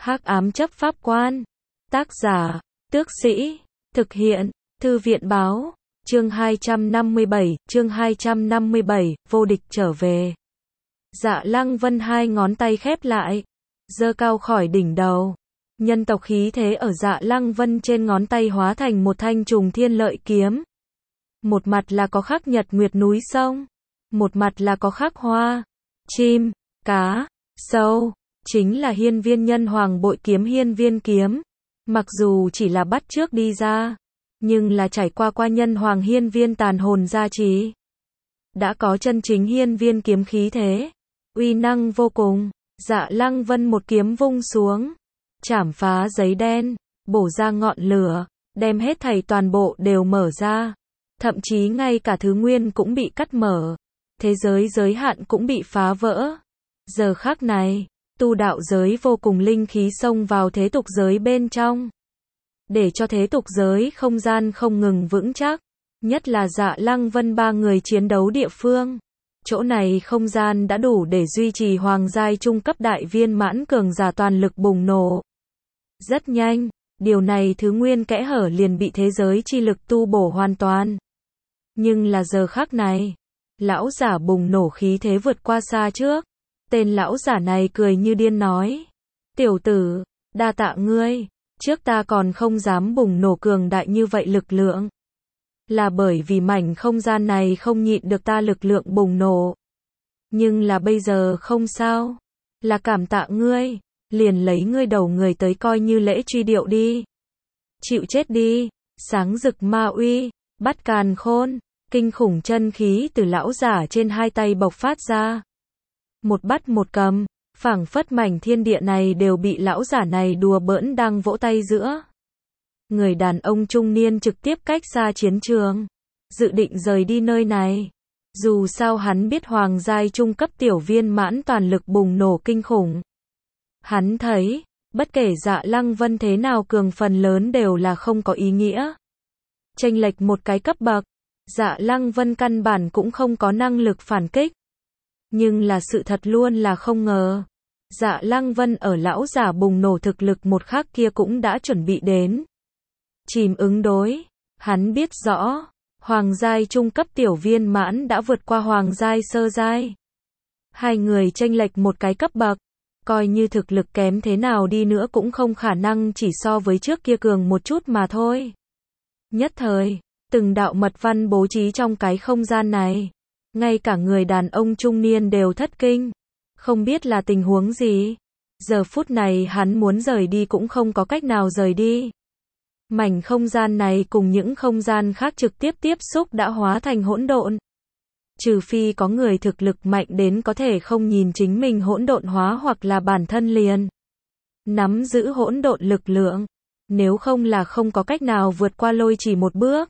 Hắc ám chấp pháp quan. Tác giả, Tước Sĩ. Thực hiện, Thư viện báo. Chương 257, vô địch trở về. Dạ Lăng Vân hai ngón tay khép lại, giơ cao khỏi đỉnh đầu. Nhân tộc khí thế ở Dạ Lăng Vân trên ngón tay hóa thành một thanh trùng thiên lợi kiếm. Một mặt là có khắc nhật nguyệt núi sông, một mặt là có khắc hoa, chim, cá, sâu, chính là hiên viên nhân hoàng bội kiếm hiên viên kiếm. Mặc dù chỉ là bắt chước đi ra, nhưng là trải qua nhân hoàng hiên viên tàn hồn gia trì, đã có chân chính hiên viên kiếm khí thế, uy năng vô cùng. Dạ Lăng Vân một kiếm vung xuống, chảm phá giấy đen, bổ ra ngọn lửa, đem hết thảy toàn bộ đều mở ra, thậm chí ngay cả thứ nguyên cũng bị cắt mở, thế giới giới hạn cũng bị phá vỡ. Giờ khắc này, tu đạo giới vô cùng linh khí xông vào thế tục giới bên trong, để cho thế tục giới không gian không ngừng vững chắc, nhất là Dạ Lăng Vân ba người chiến đấu địa phương. Chỗ này không gian đã đủ để duy trì hoàng giai trung cấp đại viên mãn cường giả toàn lực bùng nổ. Rất nhanh, điều này thứ nguyên kẽ hở liền bị thế giới chi lực tu bổ hoàn toàn. Nhưng là giờ khắc này, lão giả bùng nổ khí thế vượt qua xa trước. Tên lão giả này cười như điên nói: "Tiểu tử, đa tạ ngươi, trước ta còn không dám bùng nổ cường đại như vậy lực lượng. Là bởi vì mảnh không gian này không nhịn được ta lực lượng bùng nổ. Nhưng là bây giờ không sao, là cảm tạ ngươi, liền lấy ngươi đầu người tới coi như lễ truy điệu đi. Chịu chết đi." Sáng rực ma uy, bắt càn khôn, kinh khủng chân khí từ lão giả trên hai tay bộc phát ra. Một bắt một cầm, phảng phất mảnh thiên địa này đều bị lão giả này đùa bỡn đang vỗ tay giữa. Người đàn ông trung niên trực tiếp cách xa chiến trường, dự định rời đi nơi này. Dù sao hắn biết hoàng giai trung cấp tiểu viên mãn toàn lực bùng nổ kinh khủng. Hắn thấy, bất kể Dạ Lăng Vân thế nào cường phần lớn đều là không có ý nghĩa. Chênh lệch một cái cấp bậc, Dạ Lăng Vân căn bản cũng không có năng lực phản kích. Nhưng là sự thật luôn là không ngờ. Dạ Lăng Vân ở lão giả bùng nổ thực lực một khắc kia cũng đã chuẩn bị đến. Chìm ứng đối, hắn biết rõ, hoàng giai trung cấp tiểu viên mãn đã vượt qua hoàng giai sơ giai. Hai người chênh lệch một cái cấp bậc, coi như thực lực kém thế nào đi nữa cũng không khả năng chỉ so với trước kia cường một chút mà thôi. Nhất thời, từng đạo mật văn bố trí trong cái không gian này. Ngay cả người đàn ông trung niên đều thất kinh, không biết là tình huống gì. Giờ phút này hắn muốn rời đi cũng không có cách nào rời đi. Mảnh không gian này cùng những không gian khác trực tiếp tiếp xúc đã hóa thành hỗn độn. Trừ phi có người thực lực mạnh đến có thể không nhìn chính mình hỗn độn hóa hoặc là bản thân liền nắm giữ hỗn độn lực lượng, nếu không là không có cách nào vượt qua lôi chỉ một bước.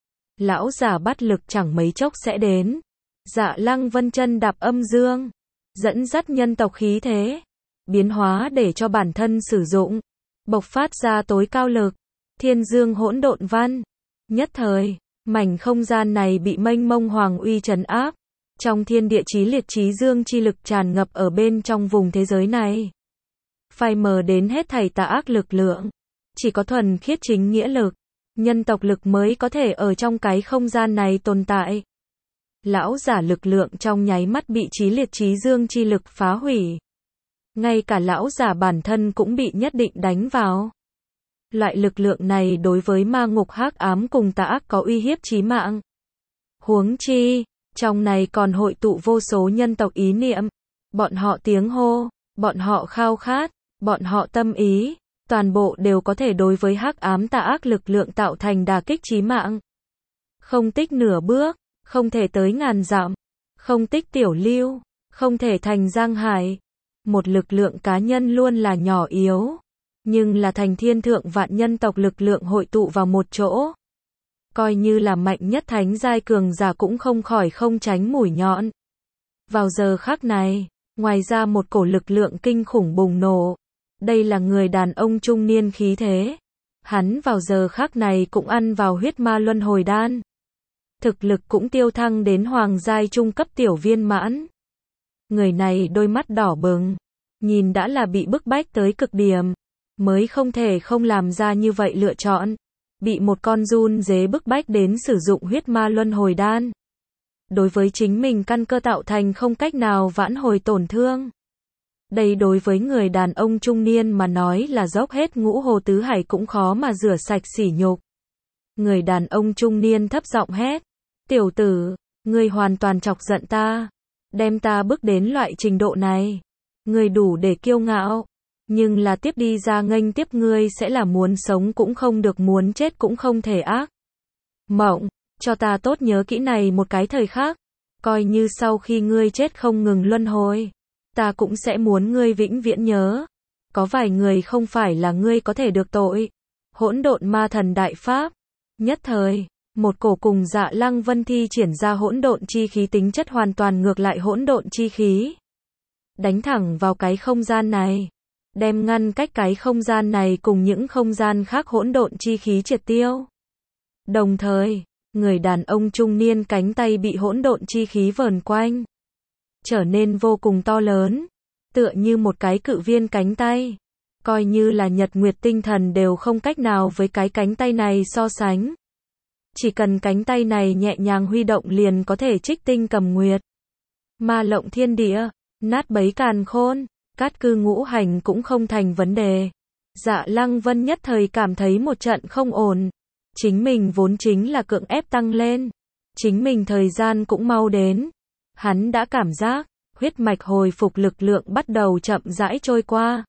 Lão giả bắt lực chẳng mấy chốc sẽ đến. Dạ Lăng Vân chân đạp âm dương, dẫn dắt nhân tộc khí thế, biến hóa để cho bản thân sử dụng, bộc phát ra tối cao lực, thiên dương hỗn độn văn. Nhất thời, mảnh không gian này bị mênh mông hoàng uy trấn áp, trong thiên địa chí liệt chí dương chi lực tràn ngập ở bên trong vùng thế giới này. Phai mờ đến hết thảy tà ác lực lượng, chỉ có thuần khiết chính nghĩa lực, nhân tộc lực mới có thể ở trong cái không gian này tồn tại. Lão giả lực lượng trong nháy mắt bị chí liệt chí dương chi lực phá hủy. Ngay cả lão giả bản thân cũng bị nhất định đánh vào. Loại lực lượng này đối với ma ngục hắc ám cùng tà ác có uy hiếp chí mạng. Huống chi, trong này còn hội tụ vô số nhân tộc ý niệm. Bọn họ tiếng hô, bọn họ khao khát, bọn họ tâm ý, toàn bộ đều có thể đối với hắc ám tà ác lực lượng tạo thành đả kích chí mạng. Không tích nửa bước, không thể tới ngàn dặm, không tích tiểu lưu, không thể thành giang hải. Một lực lượng cá nhân luôn là nhỏ yếu, nhưng là thành thiên thượng vạn nhân tộc lực lượng hội tụ vào một chỗ. Coi như là mạnh nhất thánh giai cường giả cũng không khỏi không tránh mũi nhọn. Vào giờ khắc này, ngoài ra một cổ lực lượng kinh khủng bùng nổ. Đây là người đàn ông trung niên khí thế. Hắn vào giờ khắc này cũng ăn vào huyết ma luân hồi đan. Thực lực cũng tiêu thăng đến hoàng giai trung cấp tiểu viên mãn. Người này đôi mắt đỏ bừng, nhìn đã là bị bức bách tới cực điểm, mới không thể không làm ra như vậy lựa chọn, bị một con run dế bức bách đến sử dụng huyết ma luân hồi đan. Đối với chính mình căn cơ tạo thành không cách nào vãn hồi tổn thương. Đây đối với người đàn ông trung niên mà nói là dốc hết ngũ hồ tứ hải cũng khó mà rửa sạch sỉ nhục. Người đàn ông trung niên thấp giọng hét, tiểu tử, ngươi hoàn toàn chọc giận ta, đem ta bước đến loại trình độ này. Ngươi đủ để kiêu ngạo, nhưng là tiếp đi ra nghênh tiếp ngươi sẽ là muốn sống cũng không được, muốn chết cũng không thể ác. Mộng, cho ta tốt nhớ kỹ này một cái thời khắc, coi như sau khi ngươi chết không ngừng luân hồi, ta cũng sẽ muốn ngươi vĩnh viễn nhớ. Có vài người không phải là ngươi có thể được tội. Hỗn độn ma thần đại pháp. Nhất thời, một cổ cùng Dạ Lăng Vân thi triển ra hỗn độn chi khí tính chất hoàn toàn ngược lại hỗn độn chi khí. Đánh thẳng vào cái không gian này, đem ngăn cách cái không gian này cùng những không gian khác hỗn độn chi khí triệt tiêu. Đồng thời, người đàn ông trung niên cánh tay bị hỗn độn chi khí vờn quanh, trở nên vô cùng to lớn, tựa như một cái cự viên cánh tay. Coi như là nhật nguyệt tinh thần đều không cách nào với cái cánh tay này so sánh. Chỉ cần cánh tay này nhẹ nhàng huy động liền có thể trích tinh cầm nguyệt. Ma lộng thiên địa, nát bấy càn khôn, cát cư ngũ hành cũng không thành vấn đề. Dạ Lăng Vân nhất thời cảm thấy một trận không ổn. Chính mình vốn chính là cưỡng ép tăng lên. Chính mình thời gian cũng mau đến. Hắn đã cảm giác, huyết mạch hồi phục lực lượng bắt đầu chậm rãi trôi qua.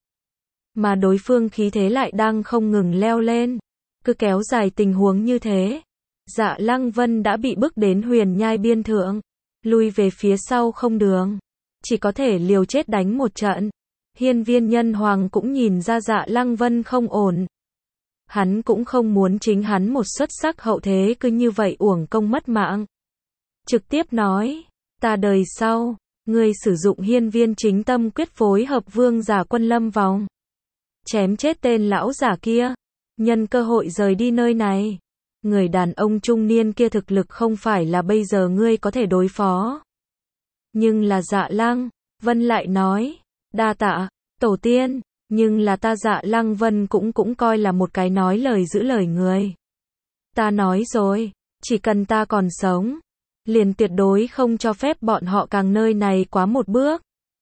Mà đối phương khí thế lại đang không ngừng leo lên. Cứ kéo dài tình huống như thế, Dạ Lăng Vân đã bị bức đến huyền nhai biên thượng. Lui về phía sau không đường. Chỉ có thể liều chết đánh một trận. Hiên Viên Nhân Hoàng cũng nhìn ra Dạ Lăng Vân không ổn. Hắn cũng không muốn chính hắn một xuất sắc hậu thế cứ như vậy uổng công mất mạng. Trực tiếp nói, ta đời sau, ngươi sử dụng hiên viên chính tâm quyết phối hợp vương giả quân lâm vòng. Chém chết tên lão giả kia, nhân cơ hội rời đi nơi này. Người đàn ông trung niên kia thực lực không phải là bây giờ ngươi có thể đối phó. Nhưng là Dạ Lăng Vân lại nói, đa tạ, tổ tiên, nhưng là ta Dạ Lăng Vân cũng coi là một cái nói lời giữ lời người. Ta nói rồi, chỉ cần ta còn sống, liền tuyệt đối không cho phép bọn họ càng nơi này quá một bước.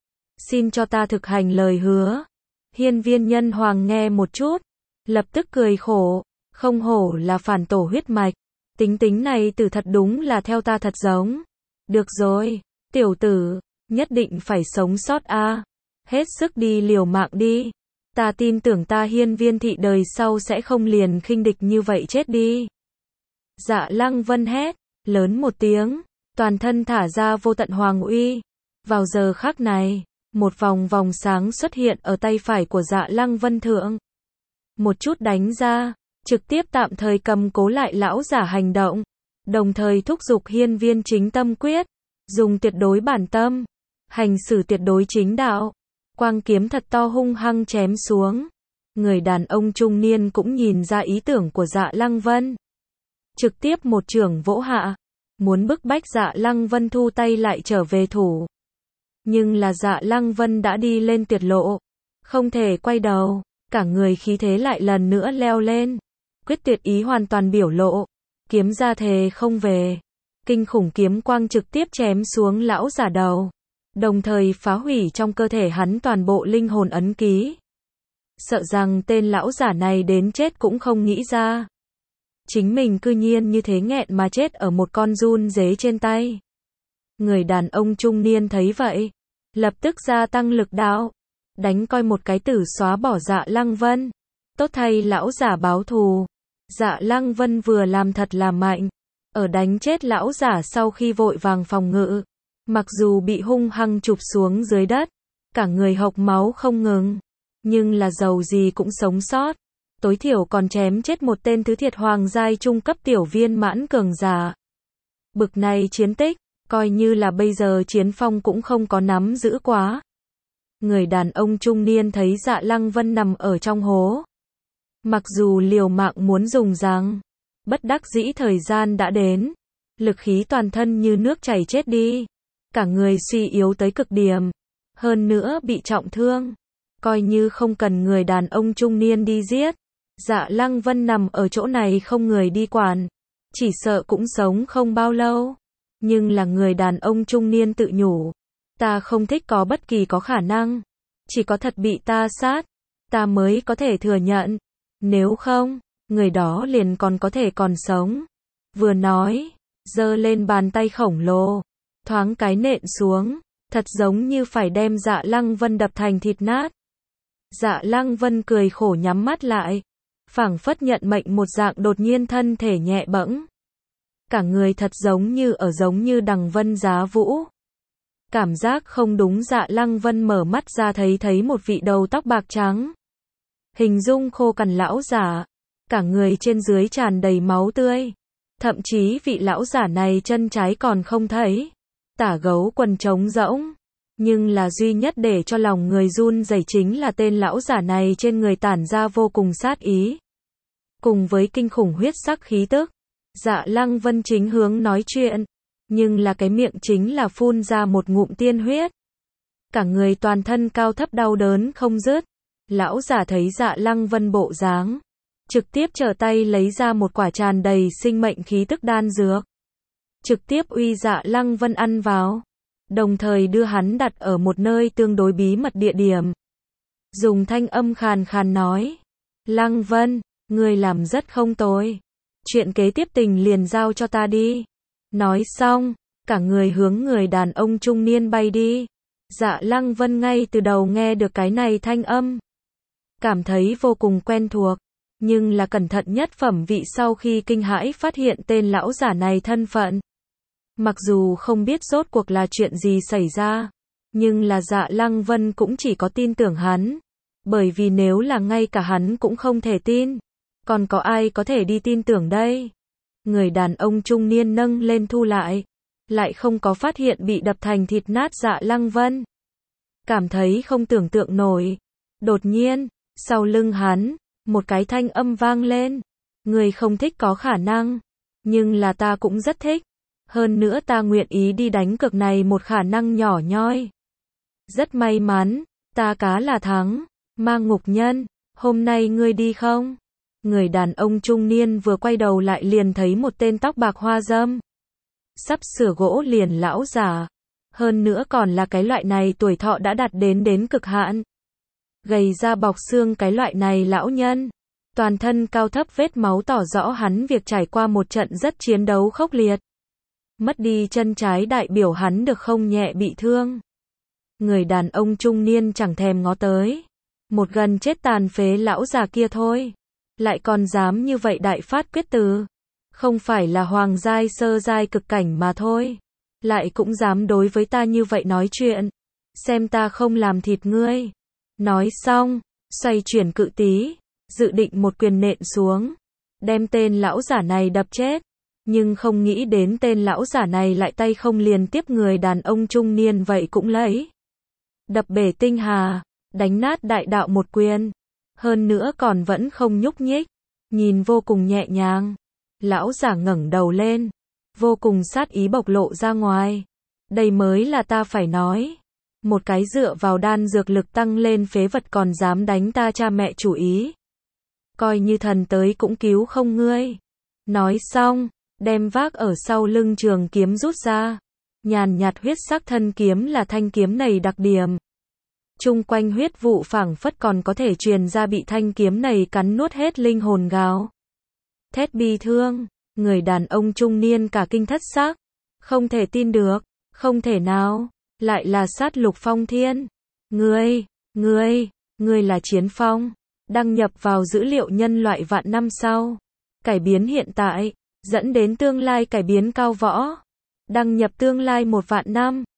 Xin cho ta thực hành lời hứa. Hiên Viên Nhân Hoàng nghe một chút, lập tức cười khổ, không hổ là phản tổ huyết mạch, tính này từ thật đúng là theo ta thật giống. Được rồi, tiểu tử, nhất định phải sống sót a, hết sức đi liều mạng đi. Ta tin tưởng ta Hiên Viên thị đời sau sẽ không liền khinh địch như vậy chết đi. Dạ Lăng Vân hét lớn một tiếng, toàn thân thả ra vô tận hoàng uy. Vào giờ khắc này, một vòng vòng sáng xuất hiện ở tay phải của Dạ Lăng Vân thượng. Một chút đánh ra, trực tiếp tạm thời cầm cố lại lão giả hành động, đồng thời thúc giục hiên viên chính tâm quyết, dùng tuyệt đối bản tâm, hành xử tuyệt đối chính đạo. Quang kiếm thật to hung hăng chém xuống. Người đàn ông trung niên cũng nhìn ra ý tưởng của Dạ Lăng Vân. Trực tiếp một chưởng vỗ hạ, muốn bức bách Dạ Lăng Vân thu tay lại trở về thủ. Nhưng là Dạ Lăng Vân đã đi lên tuyệt lộ, không thể quay đầu, cả người khí thế lại lần nữa leo lên. Quyết tuyệt ý hoàn toàn biểu lộ, kiếm ra thề không về. Kinh khủng kiếm quang trực tiếp chém xuống lão giả đầu, đồng thời phá hủy trong cơ thể hắn toàn bộ linh hồn ấn ký. Sợ rằng tên lão giả này đến chết cũng không nghĩ ra. Chính mình cư nhiên như thế nghẹn mà chết ở một con run dế trên tay. Người đàn ông trung niên thấy vậy, lập tức gia tăng lực đạo, đánh coi một cái tử xóa bỏ Dạ Lăng Vân. Tốt thay lão giả báo thù. Dạ Lăng Vân vừa làm thật là mạnh, ở đánh chết lão giả sau khi vội vàng phòng ngự. Mặc dù bị hung hăng chụp xuống dưới đất, cả người hộc máu không ngừng, nhưng là dầu gì cũng sống sót. Tối thiểu còn chém chết một tên thứ thiệt hoàng giai trung cấp tiểu viên mãn cường giả. Bực này chiến tích, coi như là bây giờ Chiến Phong cũng không có nắm giữ quá. Người đàn ông trung niên thấy Dạ Lăng Vân nằm ở trong hố. Mặc dù liều mạng muốn dùng rằng, bất đắc dĩ thời gian đã đến. Lực khí toàn thân như nước chảy chết đi. Cả người suy yếu tới cực điểm. Hơn nữa bị trọng thương. coi như không cần người đàn ông trung niên đi giết. Dạ Lăng Vân nằm ở chỗ này không người đi quản, chỉ sợ cũng sống không bao lâu. Nhưng là người đàn ông trung niên tự nhủ, ta không thích có bất kỳ có khả năng, chỉ có thật bị ta sát, ta mới có thể thừa nhận, nếu không, người đó liền còn có thể còn sống. Vừa nói, giơ lên bàn tay khổng lồ, thoáng cái nện xuống, thật giống như phải đem Dạ Lăng Vân đập thành thịt nát. Dạ Lăng Vân cười khổ nhắm mắt lại, phảng phất nhận mệnh một dạng, đột nhiên thân thể nhẹ bẫng. Cả người thật giống như đằng vân giá vũ. Cảm giác không đúng, Dạ Lăng Vân mở mắt ra thấy một vị đầu tóc bạc trắng. Hình dung khô cằn lão giả, cả người trên dưới tràn đầy máu tươi. Thậm chí vị lão giả này chân trái còn không thấy. Tả gấu quần trống rỗng. Nhưng là duy nhất để cho lòng người run rẩy chính là tên lão giả này trên người tản ra vô cùng sát ý. Cùng với kinh khủng huyết sắc khí tức. Dạ Lăng Vân chính hướng nói chuyện, nhưng là cái miệng chính là phun ra một ngụm tiên huyết. Cả người toàn thân cao thấp đau đớn không dứt. Lão giả thấy Dạ Lăng Vân bộ dáng, trực tiếp trở tay lấy ra một quả tràn đầy sinh mệnh khí tức đan dược. Trực tiếp uy Dạ Lăng Vân ăn vào, đồng thời đưa hắn đặt ở một nơi tương đối bí mật địa điểm. Dùng thanh âm khàn khàn nói, Lăng Vân, ngươi làm rất không tồi. Chuyện kế tiếp tình liền giao cho ta đi. Nói xong, cả người hướng người đàn ông trung niên bay đi. Dạ Lăng Vân ngay từ đầu nghe được cái này thanh âm, cảm thấy vô cùng quen thuộc, nhưng là cẩn thận nhất phẩm vị sau khi kinh hãi phát hiện tên lão giả này thân phận. Mặc dù không biết rốt cuộc là chuyện gì xảy ra, nhưng là Dạ Lăng Vân cũng chỉ có tin tưởng hắn, bởi vì nếu là ngay cả hắn cũng không thể tin, còn có ai có thể đi tin tưởng đây? Người đàn ông trung niên nâng lên thu lại không có phát hiện bị đập thành thịt nát Dạ Lăng Vân. Cảm thấy không tưởng tượng nổi. Đột nhiên, sau lưng hắn, một cái thanh âm vang lên. Người không thích có khả năng, nhưng là ta cũng rất thích. Hơn nữa ta nguyện ý đi đánh cược này một khả năng nhỏ nhoi. Rất may mắn, ta cá là thắng. Ma Ngục Nhân, hôm nay ngươi đi không? Người đàn ông trung niên vừa quay đầu lại liền thấy một tên tóc bạc hoa râm. Sắp sửa gỗ liền lão giả. Hơn nữa còn là cái loại này tuổi thọ đã đạt đến cực hạn. Gầy da bọc xương cái loại này lão nhân. Toàn thân cao thấp vết máu tỏ rõ hắn việc trải qua một trận rất chiến đấu khốc liệt. Mất đi chân trái đại biểu hắn được không nhẹ bị thương. Người đàn ông trung niên chẳng thèm ngó tới. Một gần chết tàn phế lão già kia thôi. Lại còn dám như vậy đại phát quyết từ. Không phải là hoàng giai sơ giai cực cảnh mà thôi. Lại cũng dám đối với ta như vậy nói chuyện. Xem ta không làm thịt ngươi. Nói xong, xoay chuyển cự tí, dự định một quyền nện xuống. Đem tên lão giả này đập chết. Nhưng không nghĩ đến tên lão giả này lại tay không liền tiếp người đàn ông trung niên vậy cũng lấy. Đập bể tinh hà, đánh nát đại đạo một quyền. Hơn nữa còn vẫn không nhúc nhích, nhìn vô cùng nhẹ nhàng. Lão giả ngẩng đầu lên, vô cùng sát ý bộc lộ ra ngoài. Đây mới là ta phải nói. Một cái dựa vào đan dược lực tăng lên phế vật còn dám đánh ta cha mẹ chủ ý. Coi như thần tới cũng cứu không ngươi. Nói xong, đem vác ở sau lưng trường kiếm rút ra. Nhàn nhạt huyết sắc thân kiếm là thanh kiếm này đặc điểm. Chung quanh huyết vụ phảng phất còn có thể truyền ra bị thanh kiếm này cắn nuốt hết linh hồn gào. Thét bi thương, người đàn ông trung niên cả kinh thất xác. Không thể tin được, không thể nào, lại là sát lục phong thiên. Ngươi là Chiến Phong, đăng nhập vào dữ liệu nhân loại vạn năm sau. Cải biến hiện tại, dẫn đến tương lai cải biến cao võ. Đăng nhập tương lai 1 vạn năm.